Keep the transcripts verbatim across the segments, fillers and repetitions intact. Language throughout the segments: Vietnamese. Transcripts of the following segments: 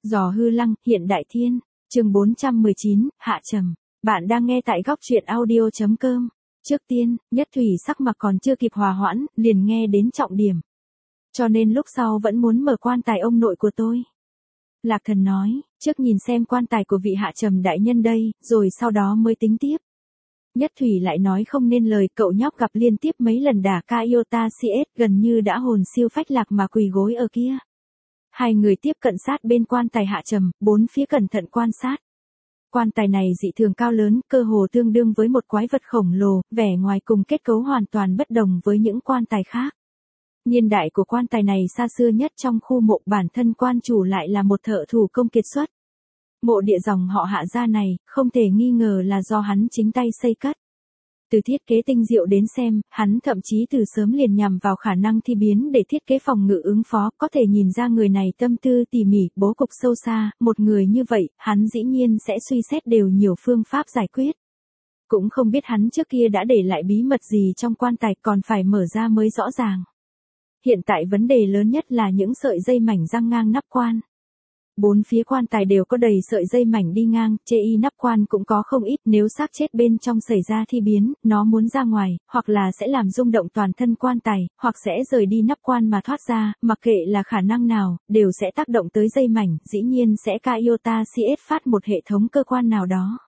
Giò hư lăng, hiện đại thiên, chương bốn trăm mười chín, hạ trầm. Bạn đang nghe tại góc truyện audio.com. Trước tiên, Nhất Thủy sắc mặt còn chưa kịp hòa hoãn, liền nghe đến trọng điểm. Cho nên lúc sau vẫn muốn mở quan tài ông nội của tôi. Lạc Thần nói, trước nhìn xem quan tài của vị hạ trầm đại nhân đây, rồi sau đó mới tính tiếp. Nhất Thủy lại nói không nên lời, cậu nhóc gặp liên tiếp mấy lần đả ca Iota xê ét gần như đã hồn siêu phách lạc mà quỳ gối ở kia. Hai người tiếp cận sát bên quan tài hạ trầm, bốn phía cẩn thận quan sát. Quan tài này dị thường cao lớn, cơ hồ tương đương với một quái vật khổng lồ, vẻ ngoài cùng kết cấu hoàn toàn bất đồng với những quan tài khác. Niên đại của quan tài này xa xưa nhất trong khu mộ, bản thân quan chủ lại là một thợ thủ công kiệt xuất. Mộ địa dòng họ Hạ gia này, không thể nghi ngờ là do hắn chính tay xây cất. Từ thiết kế tinh diệu đến xem, hắn thậm chí từ sớm liền nhằm vào khả năng thi biến để thiết kế phòng ngự ứng phó, có thể nhìn ra người này tâm tư tỉ mỉ, bố cục sâu xa, một người như vậy, hắn dĩ nhiên sẽ suy xét đều nhiều phương pháp giải quyết. Cũng không biết hắn trước kia đã để lại bí mật gì trong quan tài, còn phải mở ra mới rõ ràng. Hiện tại vấn đề lớn nhất là những sợi dây mảnh răng ngang nắp quan. Bốn phía quan tài đều có đầy sợi dây mảnh đi ngang, chê y nắp quan cũng có không ít, nếu xác chết bên trong xảy ra thi biến, nó muốn ra ngoài, hoặc là sẽ làm rung động toàn thân quan tài, hoặc sẽ rời đi nắp quan mà thoát ra, mặc kệ là khả năng nào, đều sẽ tác động tới dây mảnh, dĩ nhiên sẽ ca Iota xê ét phát một hệ thống cơ quan nào đó.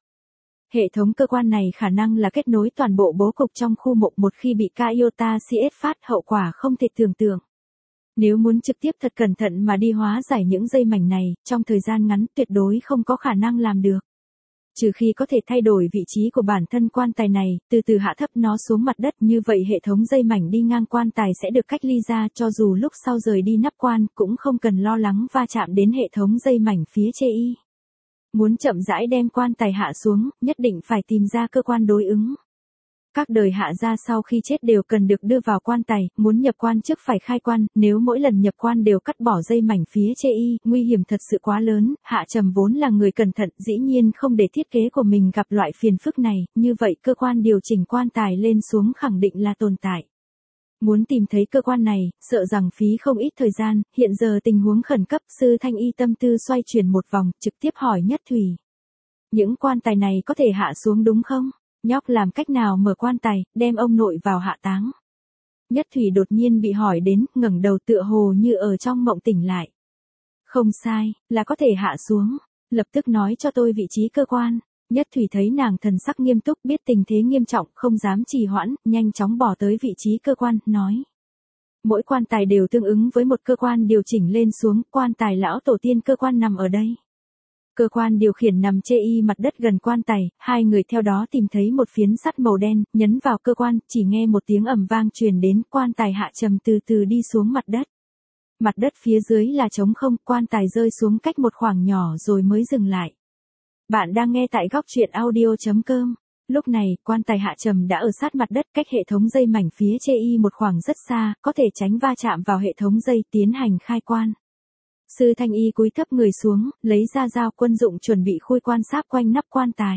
Hệ thống cơ quan này khả năng là kết nối toàn bộ bố cục trong khu mộ, một khi bị ca Iota xê ét phát, hậu quả không thể tưởng tượng. Nếu muốn trực tiếp thật cẩn thận mà đi hóa giải những dây mảnh này, trong thời gian ngắn tuyệt đối không có khả năng làm được. Trừ khi có thể thay đổi vị trí của bản thân quan tài này, từ từ hạ thấp nó xuống mặt đất, như vậy hệ thống dây mảnh đi ngang quan tài sẽ được cách ly ra, cho dù lúc sau rời đi nắp quan cũng không cần lo lắng va chạm đến hệ thống dây mảnh phía chê y. Muốn chậm rãi đem quan tài hạ xuống, nhất định phải tìm ra cơ quan đối ứng. Các đời Hạ gia sau khi chết đều cần được đưa vào quan tài, muốn nhập quan trước phải khai quan, nếu mỗi lần nhập quan đều cắt bỏ dây mảnh phía chê y, nguy hiểm thật sự quá lớn. Hạ trầm vốn là người cẩn thận, dĩ nhiên không để thiết kế của mình gặp loại phiền phức này, như vậy cơ quan điều chỉnh quan tài lên xuống khẳng định là tồn tại. Muốn tìm thấy cơ quan này, sợ rằng phí không ít thời gian, hiện giờ tình huống khẩn cấp, sư Thanh Y tâm tư xoay chuyển một vòng, trực tiếp hỏi Nhất Thủy. Những quan tài này có thể hạ xuống đúng không? Nhóc làm cách nào mở quan tài, đem ông nội vào hạ táng? Nhất Thủy đột nhiên bị hỏi đến, ngẩng đầu tựa hồ như ở trong mộng tỉnh lại. Không sai, là có thể hạ xuống. Lập tức nói cho tôi vị trí cơ quan. Nhất Thủy thấy nàng thần sắc nghiêm túc, biết tình thế nghiêm trọng, không dám trì hoãn, nhanh chóng bỏ tới vị trí cơ quan, nói. Mỗi quan tài đều tương ứng với một cơ quan điều chỉnh lên xuống, quan tài lão tổ tiên cơ quan nằm ở đây. Cơ quan điều khiển nằm chê y mặt đất gần quan tài, hai người theo đó tìm thấy một phiến sắt màu đen, nhấn vào cơ quan, chỉ nghe một tiếng ầm vang truyền đến, quan tài hạ trầm từ từ đi xuống mặt đất. Mặt đất phía dưới là trống không, quan tài rơi xuống cách một khoảng nhỏ rồi mới dừng lại. Bạn đang nghe tại góc truyện audio.com. Lúc này, quan tài hạ trầm đã ở sát mặt đất, cách hệ thống dây mảnh phía chê y một khoảng rất xa, có thể tránh va chạm vào hệ thống dây, tiến hành khai quan. Sư Thanh Y cúi thấp người xuống, lấy ra dao quân dụng chuẩn bị khui quan sáp quanh nắp quan tài.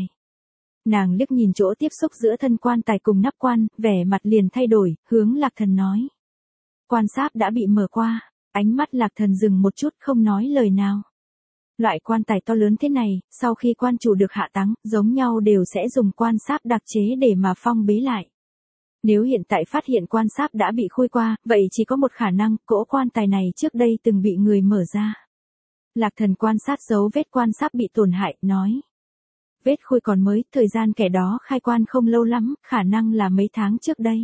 Nàng liếc nhìn chỗ tiếp xúc giữa thân quan tài cùng nắp quan, vẻ mặt liền thay đổi, hướng Lạc Thần nói. Quan sáp đã bị mở qua, ánh mắt Lạc Thần dừng một chút không nói lời nào. Loại quan tài to lớn thế này, sau khi quan chủ được hạ táng, giống nhau đều sẽ dùng quan sáp đặc chế để mà phong bế lại. Nếu hiện tại phát hiện quan sáp đã bị khui qua, vậy chỉ có một khả năng, cỗ quan tài này trước đây từng bị người mở ra. Lạc Thần quan sát dấu vết quan sáp bị tổn hại, nói. Vết khui còn mới, thời gian kẻ đó khai quan không lâu lắm, khả năng là mấy tháng trước đây.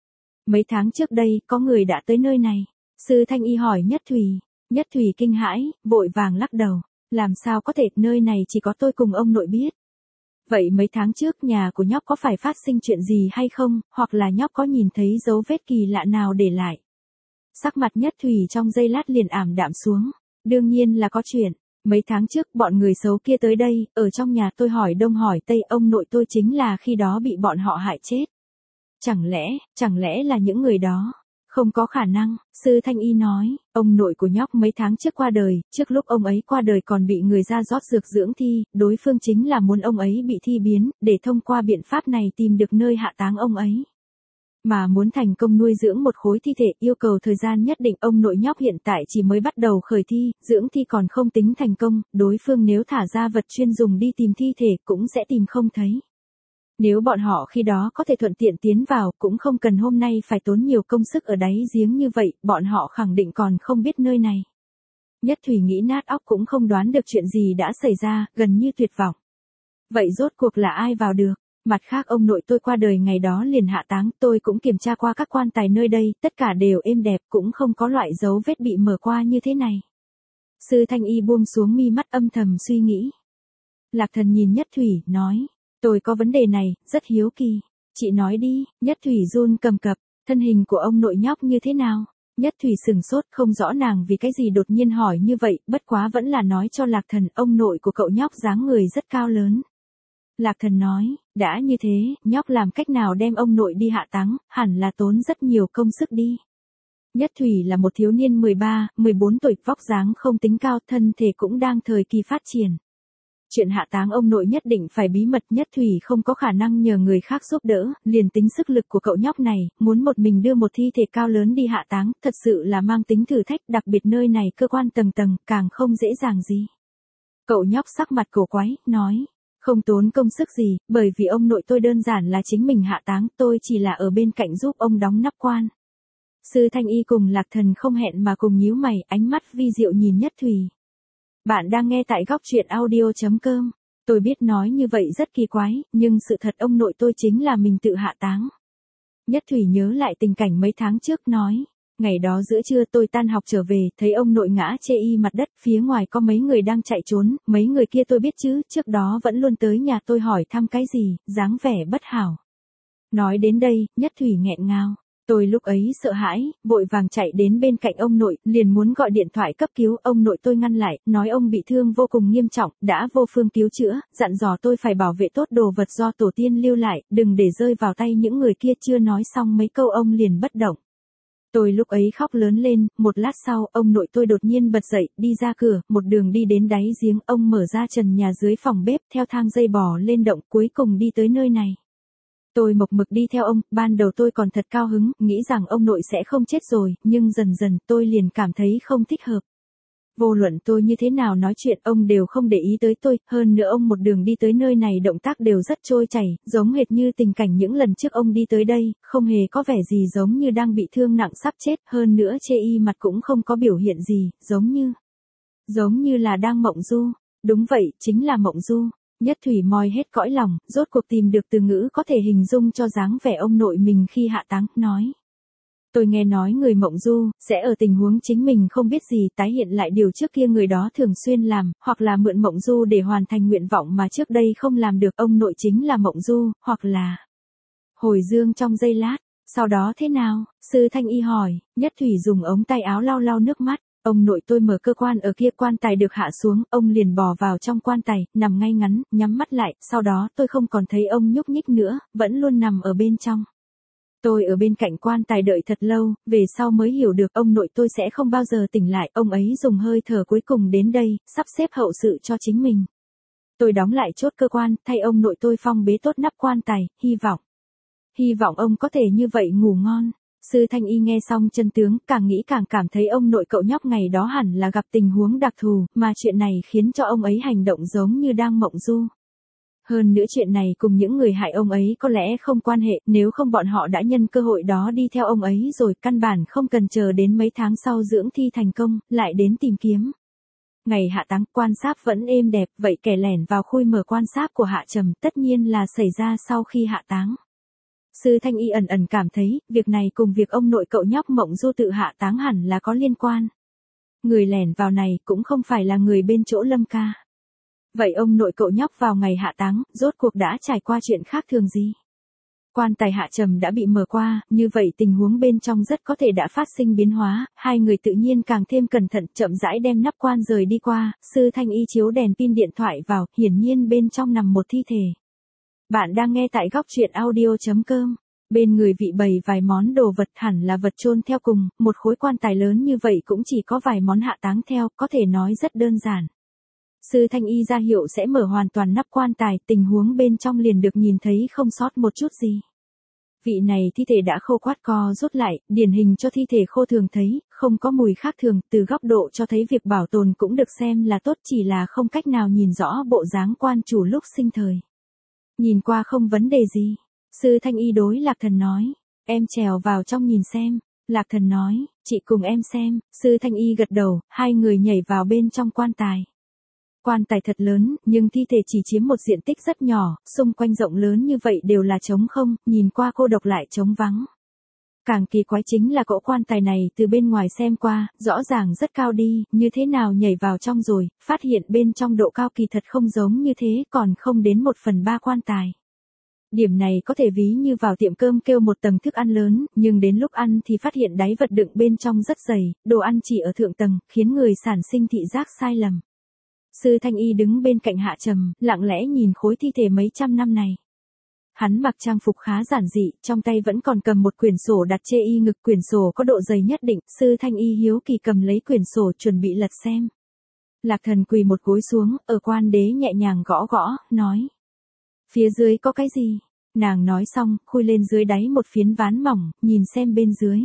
Mấy tháng trước đây, có người đã tới nơi này. Sư Thanh Y hỏi Nhất Thủy. Nhất Thủy kinh hãi, vội vàng lắc đầu. Làm sao có thể, nơi này chỉ có tôi cùng ông nội biết. Vậy mấy tháng trước nhà của nhóc có phải phát sinh chuyện gì hay không, hoặc là nhóc có nhìn thấy dấu vết kỳ lạ nào để lại? Sắc mặt Nhất Thủy trong giây lát liền ảm đạm xuống. Đương nhiên là có chuyện. Mấy tháng trước bọn người xấu kia tới đây, ở trong nhà tôi hỏi đông hỏi tây, ông nội tôi chính là khi đó bị bọn họ hại chết. Chẳng lẽ, chẳng lẽ là những người đó? Không có khả năng, sư Thanh Y nói, ông nội của nhóc mấy tháng trước qua đời, trước lúc ông ấy qua đời còn bị người ra rót dược dưỡng thi, đối phương chính là muốn ông ấy bị thi biến, để thông qua biện pháp này tìm được nơi hạ táng ông ấy. Mà muốn thành công nuôi dưỡng một khối thi thể yêu cầu thời gian nhất định, ông nội nhóc hiện tại chỉ mới bắt đầu khởi thi, dưỡng thi còn không tính thành công, đối phương nếu thả ra vật chuyên dùng đi tìm thi thể cũng sẽ tìm không thấy. Nếu bọn họ khi đó có thể thuận tiện tiến vào cũng không cần hôm nay phải tốn nhiều công sức ở đáy giếng như vậy, bọn họ khẳng định còn không biết nơi này. Nhất Thủy nghĩ nát óc cũng không đoán được chuyện gì đã xảy ra, gần như tuyệt vọng. Vậy rốt cuộc là ai vào được? Mặt khác ông nội tôi qua đời ngày đó liền hạ táng, tôi cũng kiểm tra qua các quan tài nơi đây, tất cả đều êm đẹp, cũng không có loại dấu vết bị mở qua như thế này. Sư Thanh Y buông xuống mi mắt âm thầm suy nghĩ. Lạc Thần nhìn Nhất Thủy, nói, tôi có vấn đề này, rất hiếu kỳ. Chị nói đi. Nhất Thủy run cầm cập, thân hình của ông nội nhóc như thế nào? Nhất Thủy sừng sốt, không rõ nàng vì cái gì đột nhiên hỏi như vậy, bất quá vẫn là nói cho Lạc Thần, ông nội của cậu nhóc dáng người rất cao lớn. Lạc Thần nói, đã như thế, nhóc làm cách nào đem ông nội đi hạ táng, hẳn là tốn rất nhiều công sức đi. Nhất Thủy là một thiếu niên mười ba, mười bốn tuổi, vóc dáng không tính cao, thân thể cũng đang thời kỳ phát triển. Chuyện hạ táng ông nội nhất định phải bí mật, Nhất Thủy không có khả năng nhờ người khác giúp đỡ, liền tính sức lực của cậu nhóc này, muốn một mình đưa một thi thể cao lớn đi hạ táng, thật sự là mang tính thử thách, đặc biệt nơi này cơ quan tầng tầng, càng không dễ dàng gì. Cậu nhóc sắc mặt cổ quái, nói, không tốn công sức gì, bởi vì ông nội tôi đơn giản là chính mình hạ táng, tôi chỉ là ở bên cạnh giúp ông đóng nắp quan. Sư Thanh Y cùng Lạc Thần không hẹn mà cùng nhíu mày, ánh mắt vi diệu nhìn Nhất Thủy. Bạn đang nghe tại góc truyện audio chấm com. Tôi biết nói như vậy rất kỳ quái, nhưng sự thật ông nội tôi chính là mình tự hạ táng. Nhất Thủy nhớ lại tình cảnh mấy tháng trước, nói, ngày đó giữa trưa tôi tan học trở về, thấy ông nội ngã chê y mặt đất, phía ngoài có mấy người đang chạy trốn, mấy người kia tôi biết chứ, trước đó vẫn luôn tới nhà tôi hỏi thăm cái gì, dáng vẻ bất hảo. Nói đến đây, Nhất Thủy nghẹn ngào. Tôi lúc ấy sợ hãi, vội vàng chạy đến bên cạnh ông nội, liền muốn gọi điện thoại cấp cứu, ông nội tôi ngăn lại, nói ông bị thương vô cùng nghiêm trọng, đã vô phương cứu chữa, dặn dò tôi phải bảo vệ tốt đồ vật do tổ tiên lưu lại, đừng để rơi vào tay những người kia, chưa nói xong mấy câu ông liền bất động. Tôi lúc ấy khóc lớn lên, một lát sau, ông nội tôi đột nhiên bật dậy, đi ra cửa, một đường đi đến đáy giếng, ông mở ra trần nhà dưới phòng bếp, theo thang dây bò lên động, cuối cùng đi tới nơi này. Tôi mộc mực đi theo ông, ban đầu tôi còn thật cao hứng, nghĩ rằng ông nội sẽ không chết rồi, nhưng dần dần tôi liền cảm thấy không thích hợp. Vô luận tôi như thế nào nói chuyện, ông đều không để ý tới tôi, hơn nữa ông một đường đi tới nơi này động tác đều rất trôi chảy, giống hệt như tình cảnh những lần trước ông đi tới đây, không hề có vẻ gì giống như đang bị thương nặng sắp chết, hơn nữa chê y mặt cũng không có biểu hiện gì, giống như, giống như là đang mộng du. Đúng vậy, chính là mộng du. Nhất Thủy moi hết cõi lòng, rốt cuộc tìm được từ ngữ có thể hình dung cho dáng vẻ ông nội mình khi hạ táng, nói. Tôi nghe nói người mộng du, sẽ ở tình huống chính mình không biết gì tái hiện lại điều trước kia người đó thường xuyên làm, hoặc là mượn mộng du để hoàn thành nguyện vọng mà trước đây không làm được, ông nội chính là mộng du, hoặc là hồi dương trong giây lát, sau đó thế nào? Sư Thanh Y hỏi. Nhất Thủy dùng ống tay áo lau lau nước mắt. Ông nội tôi mở cơ quan ở kia, quan tài được hạ xuống, ông liền bò vào trong quan tài, nằm ngay ngắn, nhắm mắt lại, sau đó tôi không còn thấy ông nhúc nhích nữa, vẫn luôn nằm ở bên trong. Tôi ở bên cạnh quan tài đợi thật lâu, về sau mới hiểu được ông nội tôi sẽ không bao giờ tỉnh lại, ông ấy dùng hơi thở cuối cùng đến đây, sắp xếp hậu sự cho chính mình. Tôi đóng lại chốt cơ quan, thay ông nội tôi phong bế tốt nắp quan tài, hy vọng. Hy vọng ông có thể như vậy ngủ ngon. Sư Thanh Y nghe xong chân tướng, càng nghĩ càng cảm thấy ông nội cậu nhóc ngày đó hẳn là gặp tình huống đặc thù, mà chuyện này khiến cho ông ấy hành động giống như đang mộng du. Hơn nữa chuyện này cùng những người hại ông ấy có lẽ không quan hệ, nếu không bọn họ đã nhân cơ hội đó đi theo ông ấy rồi, căn bản không cần chờ đến mấy tháng sau dưỡng thi thành công, lại đến tìm kiếm. Ngày hạ táng, quan sáp vẫn êm đẹp, vậy kẻ lẻn vào khui mở quan sáp của Hạ Trầm tất nhiên là xảy ra sau khi hạ táng. Sư Thanh Y ẩn ẩn cảm thấy, việc này cùng việc ông nội cậu nhóc mộng du tự hạ táng hẳn là có liên quan. Người lẻn vào này cũng không phải là người bên chỗ Lâm ca. Vậy ông nội cậu nhóc vào ngày hạ táng, rốt cuộc đã trải qua chuyện khác thường gì? Quan tài Hạ Trầm đã bị mở qua, như vậy tình huống bên trong rất có thể đã phát sinh biến hóa, hai người tự nhiên càng thêm cẩn thận, chậm rãi đem nắp quan rời đi qua, Sư Thanh Y chiếu đèn pin điện thoại vào, hiển nhiên bên trong nằm một thi thể. Bạn đang nghe tại góc truyện audio chấm com. Bên người vị bày vài món đồ vật, hẳn là vật chôn theo cùng, một khối quan tài lớn như vậy cũng chỉ có vài món hạ táng theo, có thể nói rất đơn giản. Sư Thanh Y ra hiệu sẽ mở hoàn toàn nắp quan tài, tình huống bên trong liền được nhìn thấy không sót một chút gì. Vị này thi thể đã khô quắt co rút lại, điển hình cho thi thể khô thường thấy, không có mùi khác thường, từ góc độ cho thấy việc bảo tồn cũng được xem là tốt, chỉ là không cách nào nhìn rõ bộ dáng quan chủ lúc sinh thời. Nhìn qua không vấn đề gì. Sư Thanh Y đối Lạc Thần nói, em trèo vào trong nhìn xem. Lạc Thần nói, chị cùng em xem. Sư Thanh Y gật đầu, hai người nhảy vào bên trong quan tài. Quan tài thật lớn, nhưng thi thể chỉ chiếm một diện tích rất nhỏ, xung quanh rộng lớn như vậy đều là trống không, nhìn qua cô độc lại trống vắng. Càng kỳ quái chính là cỗ quan tài này từ bên ngoài xem qua, rõ ràng rất cao đi, như thế nào nhảy vào trong rồi, phát hiện bên trong độ cao kỳ thật không giống như thế, còn không đến một phần ba quan tài. Điểm này có thể ví như vào tiệm cơm kêu một tầng thức ăn lớn, nhưng đến lúc ăn thì phát hiện đáy vật đựng bên trong rất dày, đồ ăn chỉ ở thượng tầng, khiến người sản sinh thị giác sai lầm. Sư Thanh Y đứng bên cạnh Hạ Trầm, lặng lẽ nhìn khối thi thể mấy trăm năm này. Hắn mặc trang phục khá giản dị, trong tay vẫn còn cầm một quyển sổ đặt chê y ngực, quyển sổ có độ dày nhất định, Sư Thanh Y hiếu kỳ cầm lấy quyển sổ chuẩn bị lật xem. Lạc Thần quỳ một gối xuống, ở quan đế nhẹ nhàng gõ gõ, nói. Phía dưới có cái gì? Nàng nói xong, khui lên dưới đáy một phiến ván mỏng, nhìn xem bên dưới.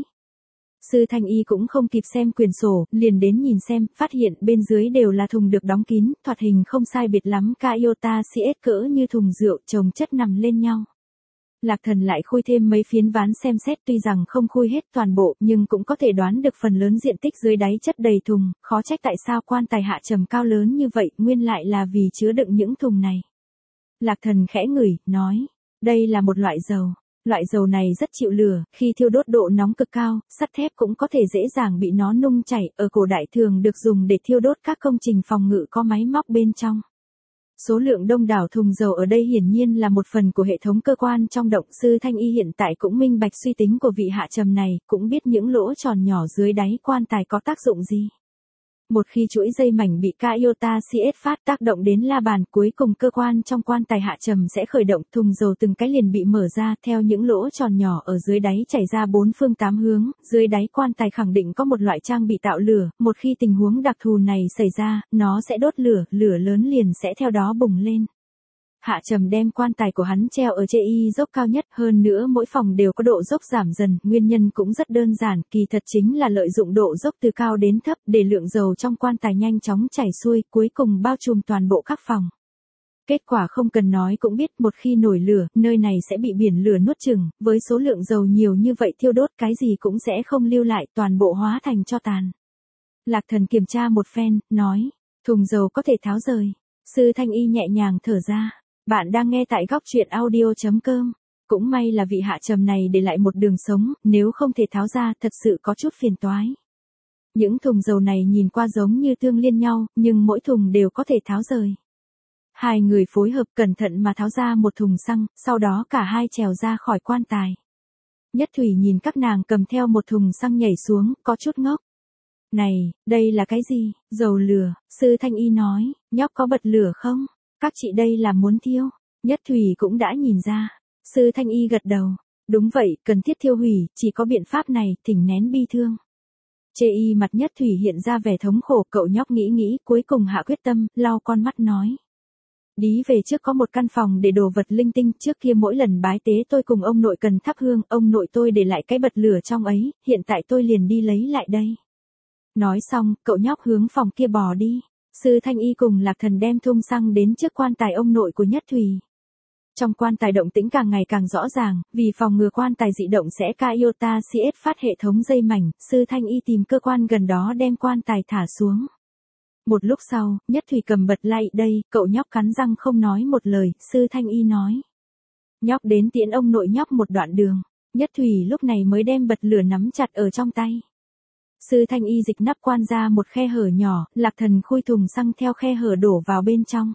Sư Thanh Y cũng không kịp xem quyển sổ, liền đến nhìn xem, phát hiện bên dưới đều là thùng được đóng kín, thoạt hình không sai biệt lắm, Toyota xê ét cỡ như thùng rượu chồng chất nằm lên nhau. Lạc Thần lại khui thêm mấy phiến ván xem xét, tuy rằng không khui hết toàn bộ, nhưng cũng có thể đoán được phần lớn diện tích dưới đáy chất đầy thùng, khó trách tại sao quan tài Hạ Trầm cao lớn như vậy, nguyên lại là vì chứa đựng những thùng này. Lạc Thần khẽ ngửi, nói, đây là một loại dầu. Loại dầu này rất chịu lửa, khi thiêu đốt độ nóng cực cao, sắt thép cũng có thể dễ dàng bị nó nung chảy, ở cổ đại thường được dùng để thiêu đốt các công trình phòng ngự có máy móc bên trong. Số lượng đông đảo thùng dầu ở đây hiển nhiên là một phần của hệ thống cơ quan trong động. Sư Thanh Y hiện tại cũng minh bạch suy tính của vị Hạ Trầm này, cũng biết những lỗ tròn nhỏ dưới đáy quan tài có tác dụng gì. Một khi chuỗi dây mảnh bị Toyota xê ét phát tác động đến la bàn, cuối cùng cơ quan trong quan tài Hạ Trầm sẽ khởi động, thùng dầu từng cái liền bị mở ra, theo những lỗ tròn nhỏ ở dưới đáy chảy ra bốn phương tám hướng, dưới đáy quan tài khẳng định có một loại trang bị tạo lửa, một khi tình huống đặc thù này xảy ra, nó sẽ đốt lửa, lửa lớn liền sẽ theo đó bùng lên. Hạ Trầm đem quan tài của hắn treo ở chê y dốc cao nhất, hơn nữa mỗi phòng đều có độ dốc giảm dần, nguyên nhân cũng rất đơn giản, kỳ thật chính là lợi dụng độ dốc từ cao đến thấp để lượng dầu trong quan tài nhanh chóng chảy xuôi, cuối cùng bao trùm toàn bộ các phòng. Kết quả không cần nói cũng biết, một khi nổi lửa, nơi này sẽ bị biển lửa nuốt chửng, với số lượng dầu nhiều như vậy thiêu đốt cái gì cũng sẽ không lưu lại, toàn bộ hóa thành tro tàn. Lạc Thần kiểm tra một phen, nói, thùng dầu có thể tháo rời. Sư Thanh Y nhẹ nhàng thở ra. Bạn đang nghe tại góc truyện audio chấm com. Cũng may là vị Hạ Trầm này để lại một đường sống, nếu không thể tháo ra thật sự có chút phiền toái. Những thùng dầu này nhìn qua giống như tương liên nhau, nhưng mỗi thùng đều có thể tháo rời. Hai người phối hợp cẩn thận mà tháo ra một thùng xăng, sau đó cả hai trèo ra khỏi quan tài. Nhất Thủy nhìn các nàng cầm theo một thùng xăng nhảy xuống, có chút ngốc. Này, đây là cái gì? Dầu lửa. Sư Thanh Y nói, nhóc có bật lửa không? Các chị đây là muốn thiêu. Nhất Thủy cũng đã nhìn ra. Sư Thanh Y gật đầu. Đúng vậy, cần thiết thiêu hủy, chỉ có biện pháp này, thỉnh nén bi thương. Chê y mặt Nhất Thủy hiện ra vẻ thống khổ, cậu nhóc nghĩ nghĩ, cuối cùng hạ quyết tâm, lau con mắt nói. Đi về trước có một căn phòng để đồ vật linh tinh, trước kia mỗi lần bái tế tôi cùng ông nội cần thắp hương, ông nội tôi để lại cái bật lửa trong ấy, hiện tại tôi liền đi lấy lại đây. Nói xong, cậu nhóc hướng phòng kia bò đi. Sư Thanh Y cùng Lạc Thần đem thùng xăng đến trước quan tài ông nội của Nhất Thủy. Trong quan tài động tĩnh càng ngày càng rõ ràng, vì phòng ngừa quan tài dị động sẽ Toyota xê ét phát hệ thống dây mảnh, Sư Thanh Y tìm cơ quan gần đó đem quan tài thả xuống. Một lúc sau, Nhất Thủy cầm bật lại đây, cậu nhóc cắn răng không nói một lời, Sư Thanh Y nói. Nhóc đến tiễn ông nội nhóc một đoạn đường, Nhất Thủy lúc này mới đem bật lửa nắm chặt ở trong tay. Sư Thanh Y dịch nắp quan ra một khe hở nhỏ, Lạc Thần khui thùng xăng theo khe hở đổ vào bên trong.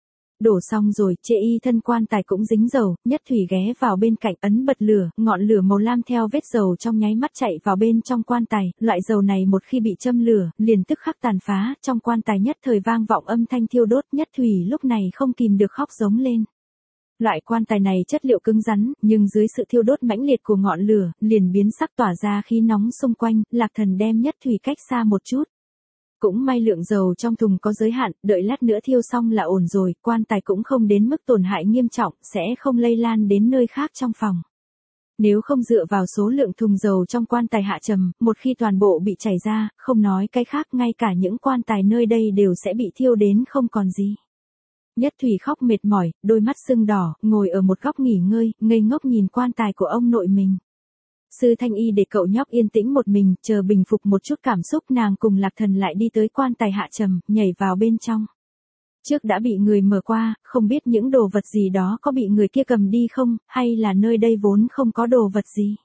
Đổ xong rồi, chê y thân quan tài cũng dính dầu, Nhất Thủy ghé vào bên cạnh ấn bật lửa, ngọn lửa màu lam theo vết dầu trong nháy mắt chạy vào bên trong quan tài, loại dầu này một khi bị châm lửa, liền tức khắc tàn phá, trong quan tài nhất thời vang vọng âm thanh thiêu đốt, Nhất Thủy lúc này không kìm được khóc giống lên. Loại quan tài này chất liệu cứng rắn, nhưng dưới sự thiêu đốt mãnh liệt của ngọn lửa, liền biến sắc tỏa ra khí nóng xung quanh, Lạc Thần đem Nhất Thủy cách xa một chút. Cũng may lượng dầu trong thùng có giới hạn, đợi lát nữa thiêu xong là ổn rồi, quan tài cũng không đến mức tổn hại nghiêm trọng, sẽ không lây lan đến nơi khác trong phòng. Nếu không dựa vào số lượng thùng dầu trong quan tài hạ trầm, một khi toàn bộ bị chảy ra, không nói cái khác, ngay cả những quan tài nơi đây đều sẽ bị thiêu đến không còn gì. Nhất Thủy khóc mệt mỏi, đôi mắt sưng đỏ, ngồi ở một góc nghỉ ngơi, ngây ngốc nhìn quan tài của ông nội mình. Sư Thanh Y để cậu nhóc yên tĩnh một mình, chờ bình phục một chút cảm xúc, nàng cùng Lạc Thần lại đi tới quan tài hạ trầm, nhảy vào bên trong. Trước đã bị người mở qua, không biết những đồ vật gì đó có bị người kia cầm đi không, hay là nơi đây vốn không có đồ vật gì.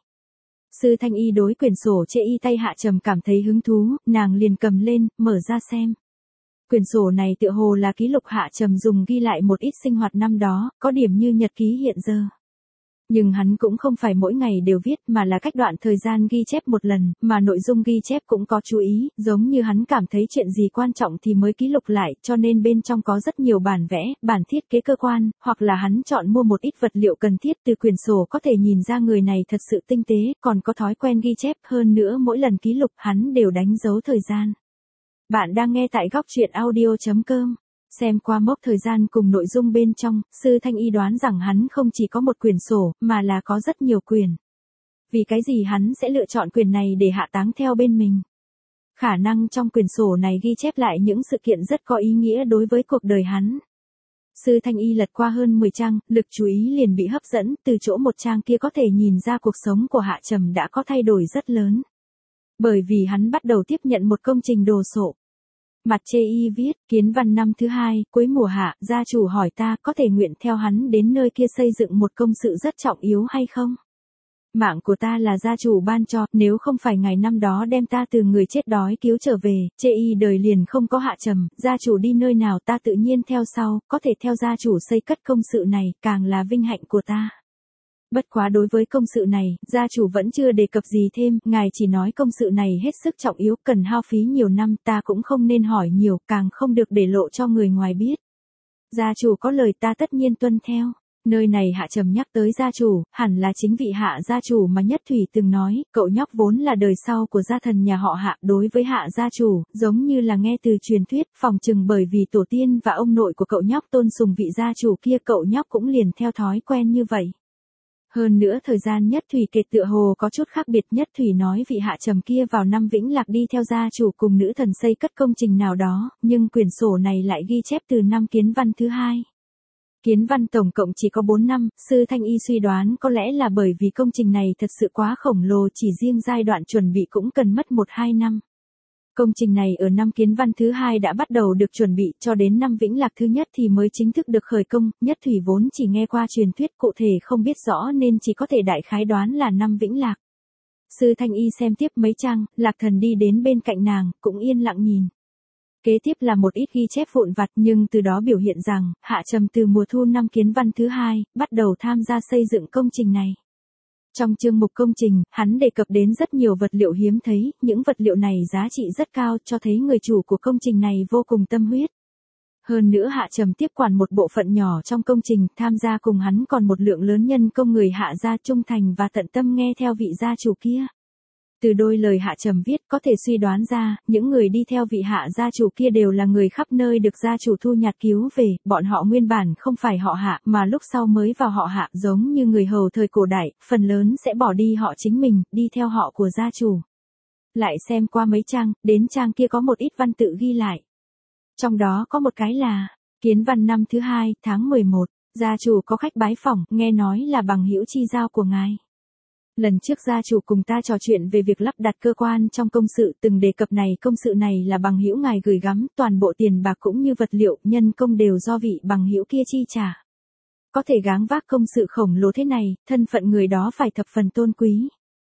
Sư Thanh Y đối quyển sổ chê y tay hạ trầm cảm thấy hứng thú, nàng liền cầm lên, mở ra xem. Quyển sổ này tựa hồ là ký lục hạ trầm dùng ghi lại một ít sinh hoạt năm đó, có điểm như nhật ký hiện giờ. Nhưng hắn cũng không phải mỗi ngày đều viết mà là cách đoạn thời gian ghi chép một lần, mà nội dung ghi chép cũng có chú ý, giống như hắn cảm thấy chuyện gì quan trọng thì mới ký lục lại, cho nên bên trong có rất nhiều bản vẽ, bản thiết kế cơ quan, hoặc là hắn chọn mua một ít vật liệu cần thiết từ quyển sổ có thể nhìn ra người này thật sự tinh tế, còn có thói quen ghi chép, hơn nữa mỗi lần ký lục hắn đều đánh dấu thời gian. Bạn đang nghe tại góc truyện audio chấm com. Xem qua mốc thời gian cùng nội dung bên trong, Sư Thanh Y đoán rằng hắn không chỉ có một quyển sổ, mà là có rất nhiều quyển. Vì cái gì hắn sẽ lựa chọn quyển này để hạ táng theo bên mình? Khả năng trong quyển sổ này ghi chép lại những sự kiện rất có ý nghĩa đối với cuộc đời hắn. Sư Thanh Y lật qua hơn mười trang, lực chú ý liền bị hấp dẫn, từ chỗ một trang kia có thể nhìn ra cuộc sống của Hạ Trầm đã có thay đổi rất lớn. Bởi vì hắn bắt đầu tiếp nhận một công trình đồ sộ. Mặt chê y viết, kiến văn năm thứ hai, cuối mùa hạ, gia chủ hỏi ta có thể nguyện theo hắn đến nơi kia xây dựng một công sự rất trọng yếu hay không? Mạng của ta là gia chủ ban cho, nếu không phải ngày năm đó đem ta từ người chết đói cứu trở về, chê y đời liền không có Hạ Trầm, gia chủ đi nơi nào ta tự nhiên theo sau, có thể theo gia chủ xây cất công sự này, càng là vinh hạnh của ta. Bất quá đối với công sự này, gia chủ vẫn chưa đề cập gì thêm, ngài chỉ nói công sự này hết sức trọng yếu, cần hao phí nhiều năm, ta cũng không nên hỏi nhiều, càng không được để lộ cho người ngoài biết. Gia chủ có lời ta tất nhiên tuân theo. Nơi này Hạ Trầm nhắc tới gia chủ, hẳn là chính vị Hạ gia chủ mà Nhất Thủy từng nói, cậu nhóc vốn là đời sau của gia thần nhà họ Hạ, đối với Hạ gia chủ, giống như là nghe từ truyền thuyết, phòng chừng bởi vì tổ tiên và ông nội của cậu nhóc tôn sùng vị gia chủ kia, cậu nhóc cũng liền theo thói quen như vậy. Hơn nữa thời gian Nhất Thủy kể tựa hồ có chút khác biệt, Nhất Thủy nói vị Hạ Trầm kia vào năm Vĩnh Lạc đi theo gia chủ cùng nữ thần xây cất công trình nào đó, nhưng quyển sổ này lại ghi chép từ năm Kiến Văn thứ hai. Kiến Văn tổng cộng chỉ có bốn năm, Sư Thanh Y suy đoán có lẽ là bởi vì công trình này thật sự quá khổng lồ, chỉ riêng giai đoạn chuẩn bị cũng cần mất một hai năm. Công trình này ở năm Kiến Văn thứ hai đã bắt đầu được chuẩn bị, cho đến năm Vĩnh Lạc thứ nhất thì mới chính thức được khởi công, Nhất Thủy vốn chỉ nghe qua truyền thuyết cụ thể không biết rõ nên chỉ có thể đại khái đoán là năm Vĩnh Lạc. Sư Thanh Y xem tiếp mấy trang, Lạc Thần đi đến bên cạnh nàng, cũng yên lặng nhìn. Kế tiếp là một ít ghi chép vụn vặt nhưng từ đó biểu hiện rằng, Hạ Trầm từ mùa thu năm Kiến Văn thứ hai, bắt đầu tham gia xây dựng công trình này. Trong chương mục công trình, hắn đề cập đến rất nhiều vật liệu hiếm thấy, những vật liệu này giá trị rất cao, cho thấy người chủ của công trình này vô cùng tâm huyết. Hơn nữa Hạ Trầm tiếp quản một bộ phận nhỏ trong công trình, tham gia cùng hắn còn một lượng lớn nhân công người Hạ gia trung thành và tận tâm nghe theo vị gia chủ kia. Từ đôi lời Hạ Trầm viết có thể suy đoán ra, những người đi theo vị Hạ gia chủ kia đều là người khắp nơi được gia chủ thu nhặt cứu về, bọn họ nguyên bản không phải họ Hạ mà lúc sau mới vào họ Hạ, giống như người hầu thời cổ đại, phần lớn sẽ bỏ đi họ chính mình, đi theo họ của gia chủ. Lại xem qua mấy trang, đến trang kia có một ít văn tự ghi lại. Trong đó có một cái là, Kiến Văn năm thứ hai, tháng mười một, gia chủ có khách bái phỏng, nghe nói là bằng hữu chi giao của ngài. Lần trước gia chủ cùng ta trò chuyện về việc lắp đặt cơ quan trong công sự, từng đề cập này công sự này là bằng hữu ngài gửi gắm, toàn bộ tiền bạc cũng như vật liệu, nhân công đều do vị bằng hữu kia chi trả. Có thể gắng vác công sự khổng lồ thế này, thân phận người đó phải thập phần tôn quý.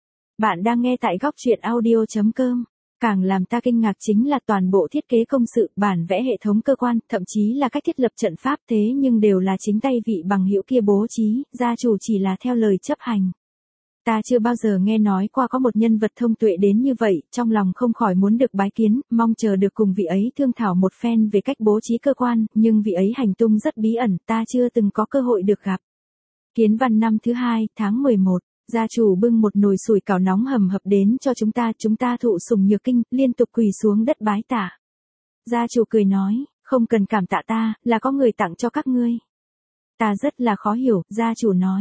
Bạn đang nghe tại góc truyện audio chấm com. Càng làm ta kinh ngạc chính là toàn bộ thiết kế công sự, bản vẽ hệ thống cơ quan, thậm chí là cách thiết lập trận pháp, thế nhưng đều là chính tay vị bằng hữu kia bố trí, gia chủ chỉ là theo lời chấp hành. Ta chưa bao giờ nghe nói qua có một nhân vật thông tuệ đến như vậy, trong lòng không khỏi muốn được bái kiến, mong chờ được cùng vị ấy thương thảo một phen về cách bố trí cơ quan, nhưng vị ấy hành tung rất bí ẩn, ta chưa từng có cơ hội được gặp. Kiến Văn năm thứ hai, tháng mười một, gia chủ bưng một nồi sủi cảo nóng hầm hập đến cho chúng ta, chúng ta thụ sủng nhược kinh, liên tục quỳ xuống đất bái tạ. Gia chủ cười nói, không cần cảm tạ ta, là có người tặng cho các ngươi. Ta rất là khó hiểu, gia chủ nói.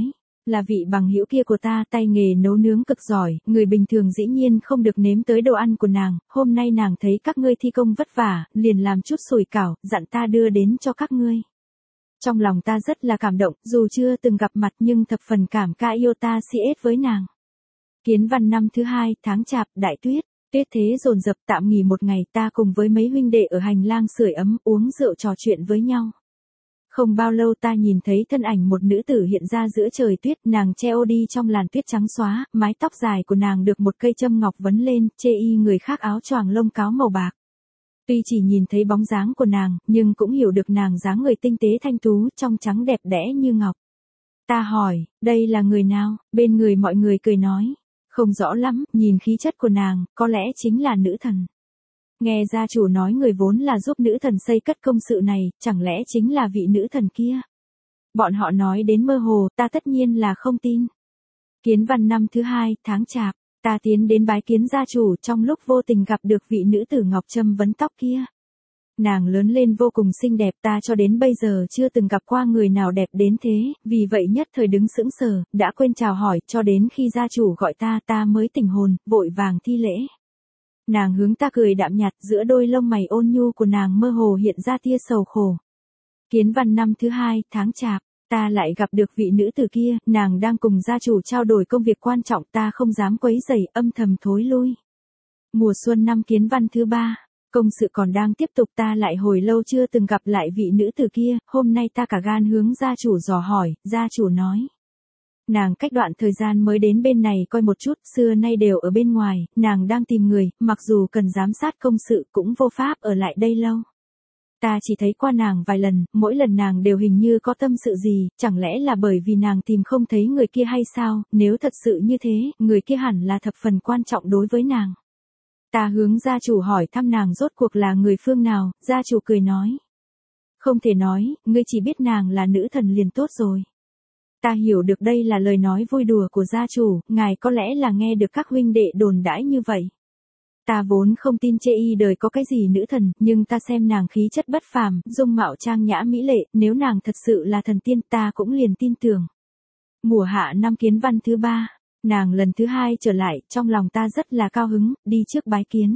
Là vị bằng hữu kia của ta, tay nghề nấu nướng cực giỏi, người bình thường dĩ nhiên không được nếm tới đồ ăn của nàng, hôm nay nàng thấy các ngươi thi công vất vả, liền làm chút sủi cảo, dặn ta đưa đến cho các ngươi. Trong lòng ta rất là cảm động, dù chưa từng gặp mặt nhưng thập phần cảm ca yêu ta si ết với nàng. Kiến văn năm thứ hai, tháng chạp, đại tuyết. Tuyết thế dồn dập, tạm nghỉ một ngày, ta cùng với mấy huynh đệ ở hành lang sưởi ấm, uống rượu trò chuyện với nhau. Không bao lâu ta nhìn thấy thân ảnh một nữ tử hiện ra giữa trời tuyết, nàng che ô đi trong làn tuyết trắng xóa, mái tóc dài của nàng được một cây châm ngọc vấn lên, chê y người khác áo choàng lông cáo màu bạc. Tuy chỉ nhìn thấy bóng dáng của nàng, nhưng cũng hiểu được nàng dáng người tinh tế thanh tú, trong trắng đẹp đẽ như ngọc. Ta hỏi, đây là người nào? Bên người mọi người cười nói. Không rõ lắm, nhìn khí chất của nàng, có lẽ chính là nữ thần. Nghe gia chủ nói người vốn là giúp nữ thần xây cất công sự này, chẳng lẽ chính là vị nữ thần kia? Bọn họ nói đến mơ hồ, ta tất nhiên là không tin. Kiến văn năm thứ hai, tháng chạp, ta tiến đến bái kiến gia chủ trong lúc vô tình gặp được vị nữ tử ngọc trâm vấn tóc kia. Nàng lớn lên vô cùng xinh đẹp, ta cho đến bây giờ chưa từng gặp qua người nào đẹp đến thế, vì vậy nhất thời đứng sững sờ, đã quên chào hỏi, cho đến khi gia chủ gọi ta, ta mới tỉnh hồn, vội vàng thi lễ. Nàng hướng ta cười đạm nhạt, giữa đôi lông mày ôn nhu của nàng mơ hồ hiện ra tia sầu khổ. Kiến văn năm thứ hai, tháng chạp, ta lại gặp được vị nữ tử kia, nàng đang cùng gia chủ trao đổi công việc quan trọng, ta không dám quấy rầy, âm thầm thối lui. Mùa xuân năm kiến văn thứ ba. Công sự còn đang tiếp tục, ta lại hồi lâu chưa từng gặp lại vị nữ tử kia, hôm nay ta cả gan hướng gia chủ dò hỏi, gia chủ nói. Nàng cách đoạn thời gian mới đến bên này coi một chút, xưa nay đều ở bên ngoài, nàng đang tìm người, mặc dù cần giám sát công sự cũng vô pháp ở lại đây lâu. Ta chỉ thấy qua nàng vài lần, mỗi lần nàng đều hình như có tâm sự gì, chẳng lẽ là bởi vì nàng tìm không thấy người kia hay sao, nếu thật sự như thế, người kia hẳn là thập phần quan trọng đối với nàng. Ta hướng gia chủ hỏi thăm nàng rốt cuộc là người phương nào, gia chủ cười nói. Không thể nói, ngươi chỉ biết nàng là nữ thần liền tốt rồi. Ta hiểu được đây là lời nói vui đùa của gia chủ, ngài có lẽ là nghe được các huynh đệ đồn đãi như vậy. Ta vốn không tin chê y đời có cái gì nữ thần, nhưng ta xem nàng khí chất bất phàm, dung mạo trang nhã mỹ lệ, nếu nàng thật sự là thần tiên ta cũng liền tin tưởng. Mùa hạ năm kiến văn thứ ba. Nàng lần thứ hai trở lại, trong lòng ta rất là cao hứng, đi trước bái kiến.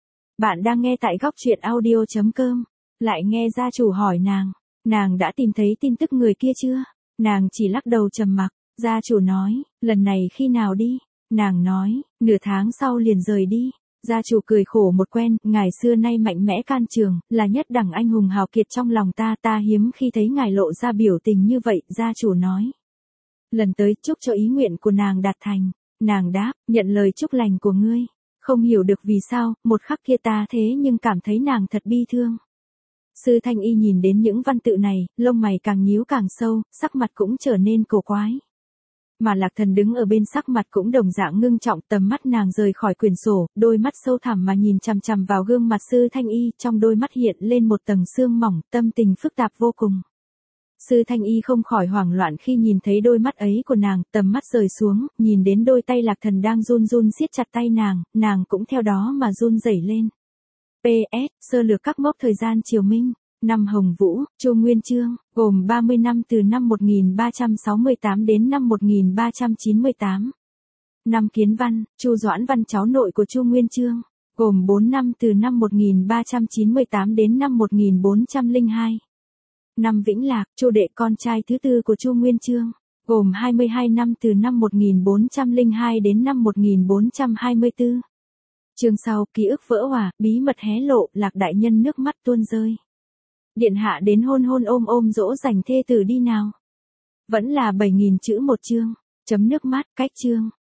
Bạn đang nghe tại góc truyện audio chấm com. Lại nghe gia chủ hỏi nàng, nàng đã tìm thấy tin tức người kia chưa? Nàng chỉ lắc đầu trầm mặc, gia chủ nói, lần này khi nào đi? Nàng nói, nửa tháng sau liền rời đi. Gia chủ cười khổ một quen, ngài xưa nay mạnh mẽ can trường, là nhất đẳng anh hùng hào kiệt trong lòng ta, ta hiếm khi thấy ngài lộ ra biểu tình như vậy, gia chủ nói. Lần tới chúc cho ý nguyện của nàng đạt thành. Nàng đáp, nhận lời chúc lành của ngươi. Không hiểu được vì sao, một khắc kia ta thế nhưng cảm thấy nàng thật bi thương. Sư Thanh Y nhìn đến những văn tự này, lông mày càng nhíu càng sâu, sắc mặt cũng trở nên cổ quái. Mà Lạc Thần đứng ở bên sắc mặt cũng đồng dạng ngưng trọng, tầm mắt nàng rời khỏi quyển sổ, đôi mắt sâu thẳm mà nhìn chằm chằm vào gương mặt Sư Thanh Y, trong đôi mắt hiện lên một tầng sương mỏng, tâm tình phức tạp vô cùng. Sư Thanh Y không khỏi hoảng loạn khi nhìn thấy đôi mắt ấy của nàng, tầm mắt rời xuống, nhìn đến đôi tay Lạc Thần đang run run siết chặt tay nàng, nàng cũng theo đó mà run rẩy lên. pê ét, sơ lược các mốc thời gian triều Minh, năm Hồng Vũ, Chu Nguyên Chương, gồm ba mươi năm từ năm một nghìn ba trăm sáu mươi tám đến năm một nghìn ba trăm chín mươi tám. Năm Kiến Văn, Chu Doãn Văn cháu nội của Chu Nguyên Chương, gồm bốn năm từ năm một nghìn ba trăm chín mươi tám đến năm một nghìn bốn trăm lẻ hai. Năm Vĩnh Lạc, Chu Đệ con trai thứ tư của Chu Nguyên Chương, gồm hai mươi hai năm từ năm một nghìn bốn trăm lẻ hai đến năm một nghìn bốn trăm hai mươi tư. Chương sau, ký ức vỡ òa, bí mật hé lộ, Lạc đại nhân nước mắt tuôn rơi. Điện hạ đến hôn hôn ôm ôm dỗ dành thê tử đi nào. Vẫn là bảy nghìn chữ một chương, chấm nước mắt, cách chương.